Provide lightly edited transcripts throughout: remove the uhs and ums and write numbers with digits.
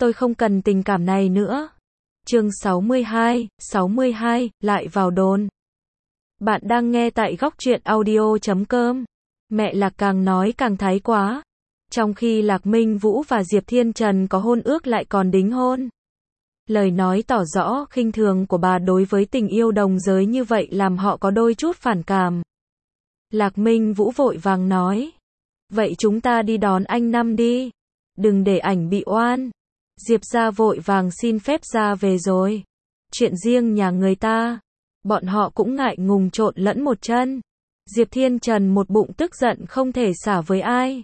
tôi không cần tình cảm này nữa. Chương 62, lại vào đồn. Bạn đang nghe tại góc truyện audio.com. Mẹ Lạc càng nói càng thái quá. Trong khi Lạc Minh Vũ và Diệp Thiên Trần có hôn ước lại còn đính hôn. Lời nói tỏ rõ khinh thường của bà đối với tình yêu đồng giới như vậy làm họ có đôi chút phản cảm. Lạc Minh Vũ vội vàng nói. Vậy chúng ta đi đón anh Năm đi. Đừng để ảnh bị oan. Diệp gia vội vàng xin phép ra về rồi. Chuyện riêng nhà người ta. Bọn họ cũng ngại ngùng trộn lẫn một chân. Diệp Thiên Trần một bụng tức giận không thể xả với ai.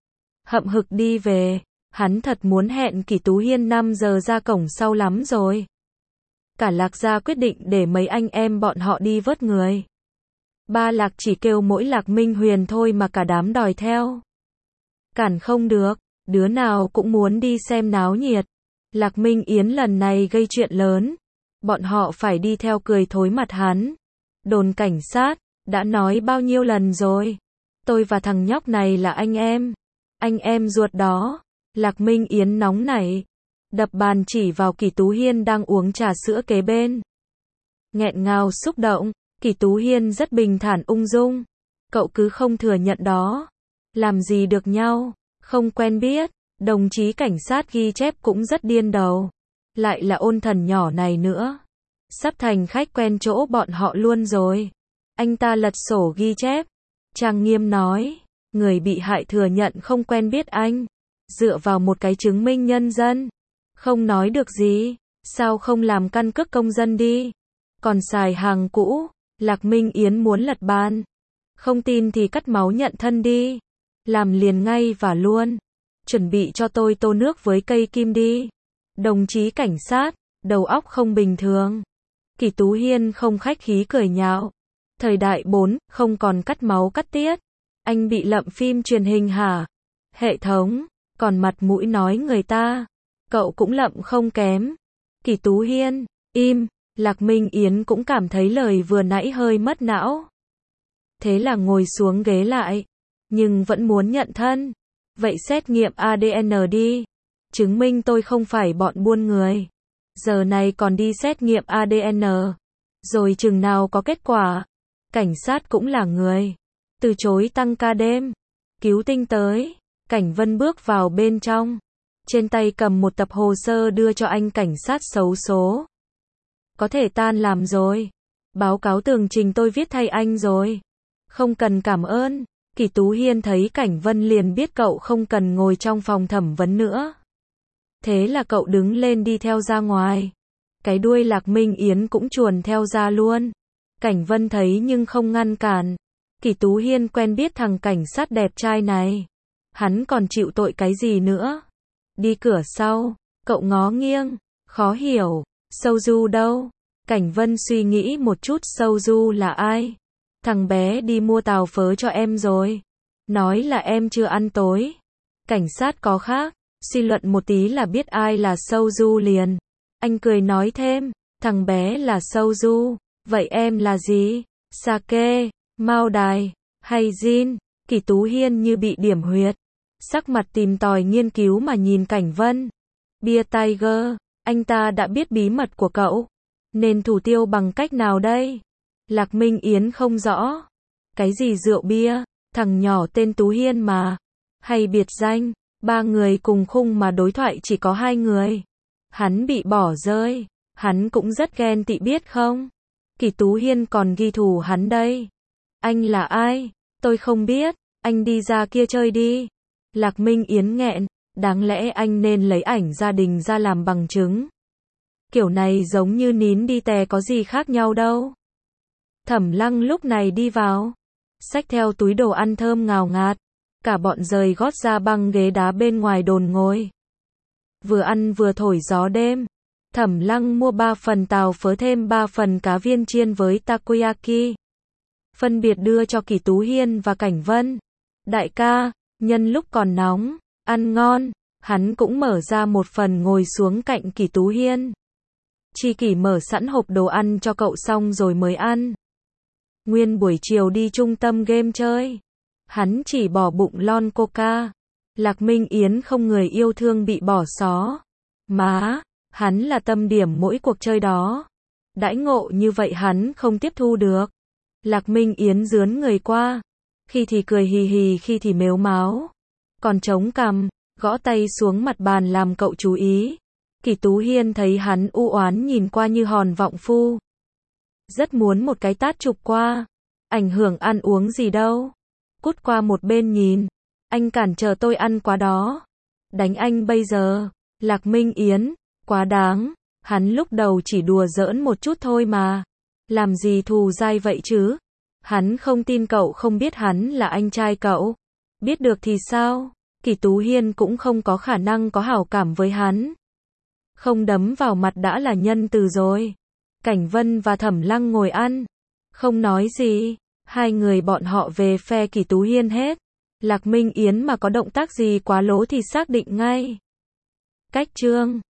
Hậm hực đi về. Hắn thật muốn hẹn Kỷ Tú Hiên 5 giờ ra cổng sau lắm rồi. Cả Lạc gia quyết định để mấy anh em bọn họ đi vớt người. Ba Lạc chỉ kêu mỗi Lạc Minh Huyền thôi mà cả đám đòi theo. Cản không được, đứa nào cũng muốn đi xem náo nhiệt. Lạc Minh Yến lần này gây chuyện lớn. Bọn họ phải đi theo cười thối mặt hắn. Đồn cảnh sát, đã nói bao nhiêu lần rồi. Tôi và thằng nhóc này là anh em ruột đó. Lạc Minh Yến nóng nảy. Đập bàn chỉ vào Kỷ Tú Hiên đang uống trà sữa kế bên. Nghẹn ngào xúc động. Kỷ Tú Hiên rất bình thản ung dung. Cậu cứ không thừa nhận đó. Làm gì được nhau. Không quen biết. Đồng chí cảnh sát ghi chép cũng rất điên đầu. Lại là ôn thần nhỏ này nữa. Sắp thành khách quen chỗ bọn họ luôn rồi. Anh ta lật sổ ghi chép. Trang nghiêm nói. Người bị hại thừa nhận không quen biết anh. Dựa vào một cái chứng minh nhân dân. Không nói được gì. Sao không làm căn cước công dân đi. Còn xài hàng cũ. Lạc Minh Yến muốn lật bàn. Không tin thì cắt máu nhận thân đi. Làm liền ngay và luôn. Chuẩn bị cho tôi tô nước với cây kim đi. Đồng chí cảnh sát, đầu óc không bình thường. Kỷ Tú Hiên không khách khí cười nhạo. Thời đại 4, không còn cắt máu cắt tiết. Anh bị lậm phim truyền hình hả? Hệ thống, còn mặt mũi nói người ta. Cậu cũng lậm không kém. Kỷ Tú Hiên, im. Lạc Minh Yến cũng cảm thấy lời vừa nãy hơi mất não. Thế là ngồi xuống ghế lại. Nhưng vẫn muốn nhận thân. Vậy xét nghiệm ADN đi. Chứng minh tôi không phải bọn buôn người. Giờ này còn đi xét nghiệm ADN. Rồi chừng nào có kết quả. Cảnh sát cũng là người. Từ chối tăng ca đêm. Cứu tinh tới. Cảnh Vân bước vào bên trong. Trên tay cầm một tập hồ sơ đưa cho anh cảnh sát xấu số. Có thể tan làm rồi. Báo cáo tường trình tôi viết thay anh rồi. Không cần cảm ơn. Kỷ Tú Hiên thấy Cảnh Vân liền biết cậu không cần ngồi trong phòng thẩm vấn nữa. Thế là cậu đứng lên đi theo ra ngoài. Cái đuôi Lạc Minh Yến cũng chuồn theo ra luôn. Cảnh Vân thấy nhưng không ngăn cản. Kỷ Tú Hiên quen biết thằng cảnh sát đẹp trai này. Hắn còn chịu tội cái gì nữa. Đi cửa sau. Cậu ngó nghiêng. Khó hiểu. Sâu Du đâu? Cảnh Vân suy nghĩ một chút. Sâu Du là ai? Thằng bé đi mua tàu phớ cho em rồi. Nói là em chưa ăn tối. Cảnh sát có khác. Suy luận một tí là biết ai là Sâu Du liền. Anh cười nói thêm. Thằng bé là Sâu Du. Vậy em là gì? Sake, Mao Đài, hay Jin? Kỷ Tú Hiên như bị điểm huyệt. Sắc mặt tìm tòi nghiên cứu mà nhìn Cảnh Vân. Bia Tiger. Anh ta đã biết bí mật của cậu. Nên thủ tiêu bằng cách nào đây? Lạc Minh Yến không rõ. Cái gì rượu bia? Thằng nhỏ tên Tú Hiên mà. Hay biệt danh? 3 người cùng khung mà đối thoại chỉ có 2 người. Hắn bị bỏ rơi. Hắn cũng rất ghen tị biết không? Kỷ Tú Hiên còn ghi thù hắn đây. Anh là ai? Tôi không biết. Anh đi ra kia chơi đi. Lạc Minh Yến nghẹn. Đáng lẽ anh nên lấy ảnh gia đình ra làm bằng chứng. Kiểu này giống như nín đi tè có gì khác nhau đâu. Thẩm Lăng lúc này đi vào. Xách theo túi đồ ăn thơm ngào ngạt. Cả bọn rời gót ra băng ghế đá bên ngoài đồn ngồi. Vừa ăn vừa thổi gió đêm. Thẩm Lăng mua 3 phần tàu phớ thêm 3 phần cá viên chiên với takoyaki. Phân biệt đưa cho Kỷ Tú Hiên và Cảnh Vân. Đại ca, nhân lúc còn nóng, ăn ngon. Hắn cũng mở ra một phần ngồi xuống cạnh Kỷ Tú Hiên. Chi Kỷ mở sẵn hộp đồ ăn cho cậu xong rồi mới ăn. Nguyên buổi chiều đi trung tâm game chơi. Hắn chỉ bỏ bụng lon coca. Lạc Minh Yến không người yêu thương bị bỏ xó. Má, hắn là tâm điểm mỗi cuộc chơi đó. Đãi ngộ như vậy hắn không tiếp thu được. Lạc Minh Yến dướn người qua. Khi thì cười hì hì, khi thì mếu máo. Còn chống cằm, gõ tay xuống mặt bàn làm cậu chú ý. Kỷ Tú Hiên thấy hắn u oán nhìn qua như hòn vọng phu. Rất muốn một cái tát chụp qua. Ảnh hưởng ăn uống gì đâu. Cút qua một bên nhìn. Anh cản trở tôi ăn quá đó. Đánh anh bây giờ. Lạc Minh Yến, quá đáng. Hắn lúc đầu chỉ đùa giỡn một chút thôi mà. Làm gì thù dai vậy chứ? Hắn không tin cậu không biết hắn là anh trai cậu. Biết được thì sao? Kỷ Tú Hiên cũng không có khả năng có hảo cảm với hắn. Không đấm vào mặt đã là nhân từ rồi. Cảnh Vân và Thẩm Lăng ngồi ăn. Không nói gì. Hai người bọn họ về phe Kỷ Tú Hiên hết. Lạc Minh Yến mà có động tác gì quá lố thì xác định ngay. Cách trương.